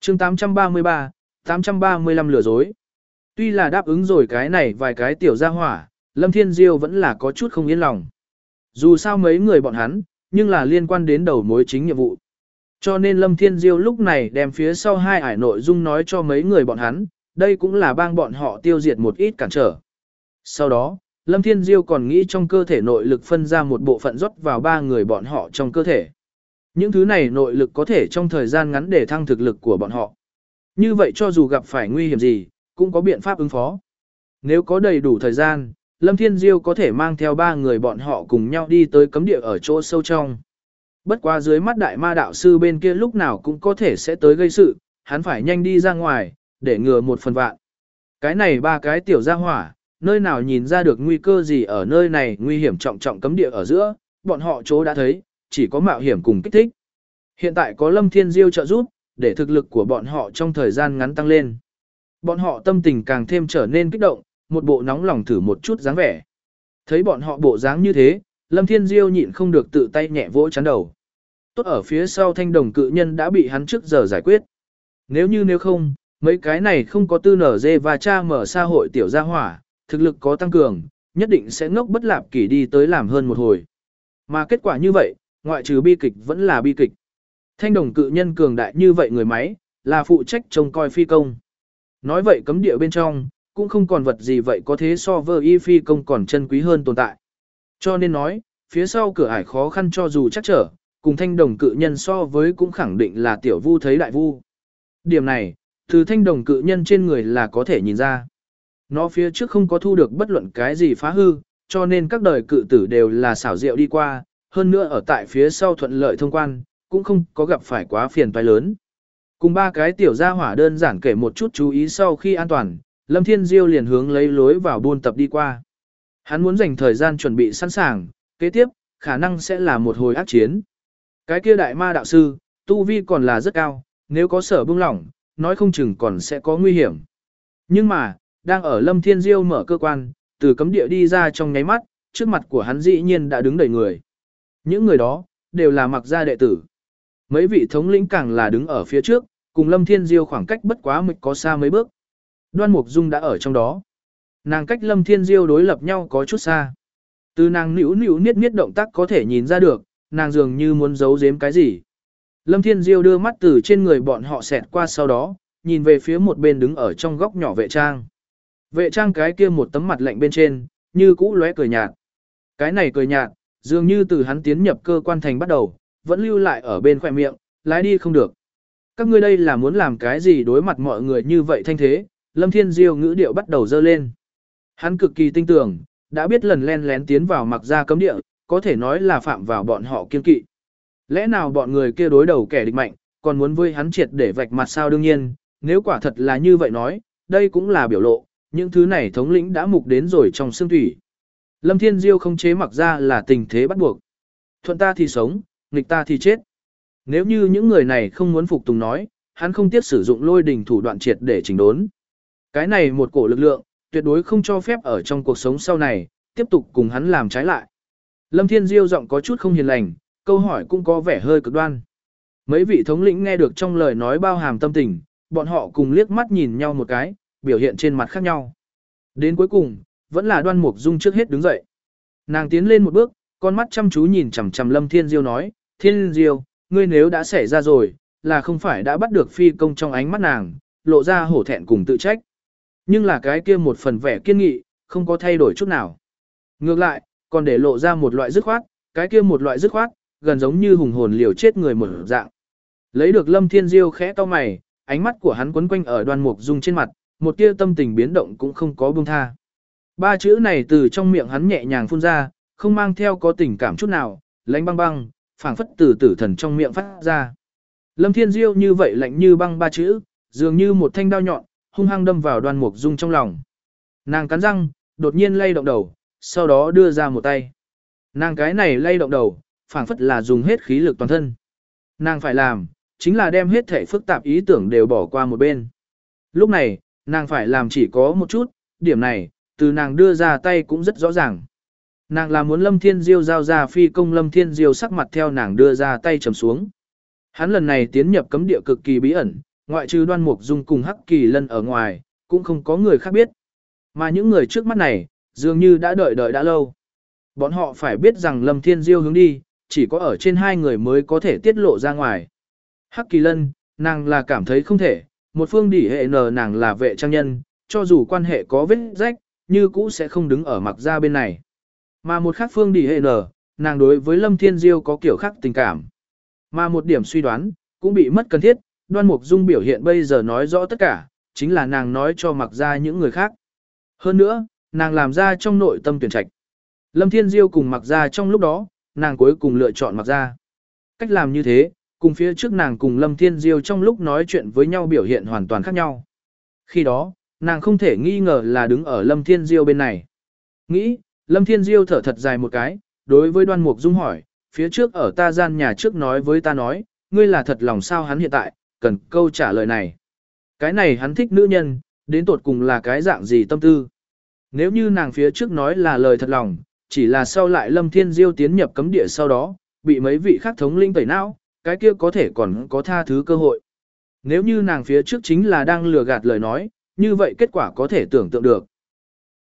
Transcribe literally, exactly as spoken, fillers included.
chương tám trăm ba mươi ba, tám trăm ba mươi lăm lừa dối. Tuy là đáp ứng rồi cái này vài cái tiểu gia hỏa, Lâm Thiên Diêu vẫn là có chút không yên lòng. Dù sao mấy người bọn hắn, nhưng là liên quan đến đầu mối chính nhiệm vụ. Cho nên Lâm Thiên Diêu lúc này đem phía sau hai ải nội dung nói cho mấy người bọn hắn, đây cũng là bang bọn họ tiêu diệt một ít cản trở. Sau đó, Lâm Thiên Diêu còn nghĩ trong cơ thể nội lực phân ra một bộ phận rót vào ba người bọn họ trong cơ thể. Những thứ này nội lực có thể trong thời gian ngắn để thăng thực lực của bọn họ. Như vậy cho dù gặp phải nguy hiểm gì, cũng có biện pháp ứng phó. Nếu có đầy đủ thời gian, Lâm Thiên Diêu có thể mang theo ba người bọn họ cùng nhau đi tới cấm địa ở chỗ sâu trong. Bất quá dưới mắt đại ma đạo sư bên kia lúc nào cũng có thể sẽ tới gây sự, hắn phải nhanh đi ra ngoài, để ngừa một phần vạn. Cái này ba cái tiểu gia hỏa, nơi nào nhìn ra được nguy cơ gì ở nơi này nguy hiểm trọng trọng cấm địa ở giữa, bọn họ chỗ đã thấy, chỉ có mạo hiểm cùng kích thích. Hiện tại có Lâm Thiên Diêu trợ giúp, để thực lực của bọn họ trong thời gian ngắn tăng lên. Bọn họ tâm tình càng thêm trở nên kích động, một bộ nóng lòng thử một chút dáng vẻ. Thấy bọn họ bộ dáng như thế, Lâm Thiên Diêu nhịn không được tự tay nhẹ vỗ chán đầu. Tốt ở phía sau thanh đồng cự nhân đã bị hắn trước giờ giải quyết. Nếu như nếu không, mấy cái này không có tư nở dê và cha mở xã hội tiểu gia hỏa, thực lực có tăng cường, nhất định sẽ ngốc bất lạp kỷ đi tới làm hơn một hồi. Mà kết quả như vậy, ngoại trừ bi kịch vẫn là bi kịch. Thanh đồng cự nhân cường đại như vậy người máy, là phụ trách trông coi phi công. Nói vậy cấm địa bên trong, cũng không còn vật gì vậy có thế so với y phi công còn chân quý hơn tồn tại. Cho nên nói, phía sau cửa ải khó khăn cho dù chắc trở, cùng thanh đồng cự nhân so với cũng khẳng định là tiểu vu thấy đại vu. Điểm này, từ thanh đồng cự nhân trên người là có thể nhìn ra. Nó phía trước không có thu được bất luận cái gì phá hư, cho nên các đời cự tử đều là xảo diệu đi qua, hơn nữa ở tại phía sau thuận lợi thông quan, cũng không có gặp phải quá phiền toái lớn. Cùng ba cái tiểu gia hỏa đơn giản kể một chút chú ý sau khi an toàn, Lâm Thiên Diêu liền hướng lấy lối vào buôn tập đi qua. Hắn muốn dành thời gian chuẩn bị sẵn sàng, kế tiếp, khả năng sẽ là một hồi ác chiến. Cái kia đại ma đạo sư, tu vi còn là rất cao, nếu có sở bưng lỏng, nói không chừng còn sẽ có nguy hiểm. Nhưng mà, đang ở Lâm Thiên Diêu mở cơ quan, từ cấm địa đi ra trong nháy mắt, trước mặt của hắn dĩ nhiên đã đứng đầy người. Những người đó, đều là mặc gia đệ tử. Mấy vị thống lĩnh càng là đứng ở phía trước, cùng Lâm Thiên Diêu khoảng cách bất quá mịch có xa mấy bước. Đoan Mục Dung đã ở trong đó. Nàng cách Lâm Thiên Diêu đối lập nhau có chút xa. Từ nàng nữu nữu niết niết động tác có thể nhìn ra được, nàng dường như muốn giấu giếm cái gì. Lâm Thiên Diêu đưa mắt từ trên người bọn họ xẹt qua sau đó, nhìn về phía một bên đứng ở trong góc nhỏ vệ trang. Vệ trang cái kia một tấm mặt lạnh bên trên, như cũ lóe cười nhạt. Cái này cười nhạt, dường như từ hắn tiến nhập cơ quan thành bắt đầu, vẫn lưu lại ở bên khỏe miệng, lái đi không được. Các ngươi đây là muốn làm cái gì đối mặt mọi người như vậy thanh thế, Lâm Thiên Diêu ngữ điệu bắt đầu dơ lên. Hắn cực kỳ tinh tưởng, đã biết lần len lén tiến vào mặc ra cấm địa, có thể nói là phạm vào bọn họ kiên kỵ. Lẽ nào bọn người kia đối đầu kẻ địch mạnh, còn muốn với hắn triệt để vạch mặt sao? Đương nhiên, nếu quả thật là như vậy nói, đây cũng là biểu lộ, những thứ này thống lĩnh đã mục đến rồi trong xương thủy. Lâm Thiên Diêu không chế mặc ra là tình thế bắt buộc. Thuận ta thì sống, nghịch ta thì chết. Nếu như những người này không muốn phục tùng nói, hắn không tiếc sử dụng lôi đình thủ đoạn triệt để chỉnh đốn. Cái này một cổ lực lượng, tuyệt đối không cho phép ở trong cuộc sống sau này, tiếp tục cùng hắn làm trái lại. Lâm Thiên Diêu giọng có chút không hiền lành, câu hỏi cũng có vẻ hơi cực đoan. Mấy vị thống lĩnh nghe được trong lời nói bao hàm tâm tình, bọn họ cùng liếc mắt nhìn nhau một cái, biểu hiện trên mặt khác nhau. Đến cuối cùng, vẫn là Đoan Mục Dung trước hết đứng dậy. Nàng tiến lên một bước, con mắt chăm chú nhìn chằm chằm Lâm Thiên Diêu nói, Thiên Diêu, ngươi nếu đã xảy ra rồi, là không phải đã bắt được phi công trong ánh mắt nàng, lộ ra hổ thẹn cùng tự trách. Nhưng là cái kia một phần vẻ kiên nghị, không có thay đổi chút nào. Ngược lại, còn để lộ ra một loại dứt khoát, cái kia một loại dứt khoát, gần giống như hùng hồn liều chết người một dạng. Lấy được Lâm Thiên Diêu khẽ cau mày, ánh mắt của hắn quấn quanh ở Đoan Mục Dung trên mặt, một tia tâm tình biến động cũng không có buông tha. Ba chữ này từ trong miệng hắn nhẹ nhàng phun ra, không mang theo có tình cảm chút nào, lạnh băng băng, phảng phất từ tử thần trong miệng phát ra. Lâm Thiên Diêu như vậy lạnh như băng ba chữ, dường như một thanh đao nhọn, hung hăng đâm vào Đoan Mục Dung trong lòng. Nàng cắn răng, đột nhiên lay động đầu, sau đó đưa ra một tay. Nàng cái này lay động đầu, phảng phất là dùng hết khí lực toàn thân. Nàng phải làm, chính là đem hết thể phức tạp ý tưởng đều bỏ qua một bên. Lúc này, nàng phải làm chỉ có một chút, điểm này, từ nàng đưa ra tay cũng rất rõ ràng. Nàng là muốn Lâm Thiên Diêu giao ra phi công. Lâm Thiên Diêu sắc mặt theo nàng đưa ra tay trầm xuống. Hắn lần này tiến nhập cấm địa cực kỳ bí ẩn, Ngoại trừ Đoan Mục Dung cùng Hắc Kỳ Lân ở ngoài, cũng không có người khác biết. Mà những người trước mắt này, dường như đã đợi đợi đã lâu. Bọn họ phải biết rằng Lâm Thiên Diêu hướng đi, chỉ có ở trên hai người mới có thể tiết lộ ra ngoài. Hắc Kỳ Lân, nàng là cảm thấy không thể, một phương đỉ hệ nờ nàng là vệ trang nhân, cho dù quan hệ có vết rách, như cũ sẽ không đứng ở mặc ra bên này. Mà một khác phương đỉ hệ nờ, nàng đối với Lâm Thiên Diêu có kiểu khác tình cảm. Mà một điểm suy đoán, cũng bị mất cần thiết, Đoan Mục Dung biểu hiện bây giờ nói rõ tất cả, chính là nàng nói cho mặc ra những người khác. Hơn nữa, nàng làm ra trong nội tâm tuyển trạch. Lâm Thiên Diêu cùng mặc ra trong lúc đó, nàng cuối cùng lựa chọn mặc ra. Cách làm như thế, cùng phía trước nàng cùng Lâm Thiên Diêu trong lúc nói chuyện với nhau biểu hiện hoàn toàn khác nhau. Khi đó, nàng không thể nghi ngờ là đứng ở Lâm Thiên Diêu bên này. Nghĩ, Lâm Thiên Diêu thở thật dài một cái, đối với Đoan Mục Dung hỏi, phía trước ở ta gian nhà trước nói với ta nói, ngươi là thật lòng sao hắn hiện tại, cần câu trả lời này. Cái này hắn thích nữ nhân, đến tột cùng là cái dạng gì tâm tư. Nếu như nàng phía trước nói là lời thật lòng, chỉ là sau lại Lâm Thiên Diêu tiến nhập cấm địa sau đó, bị mấy vị khác thống linh tẩy não, cái kia có thể còn có tha thứ cơ hội. Nếu như nàng phía trước chính là đang lừa gạt lời nói, như vậy kết quả có thể tưởng tượng được.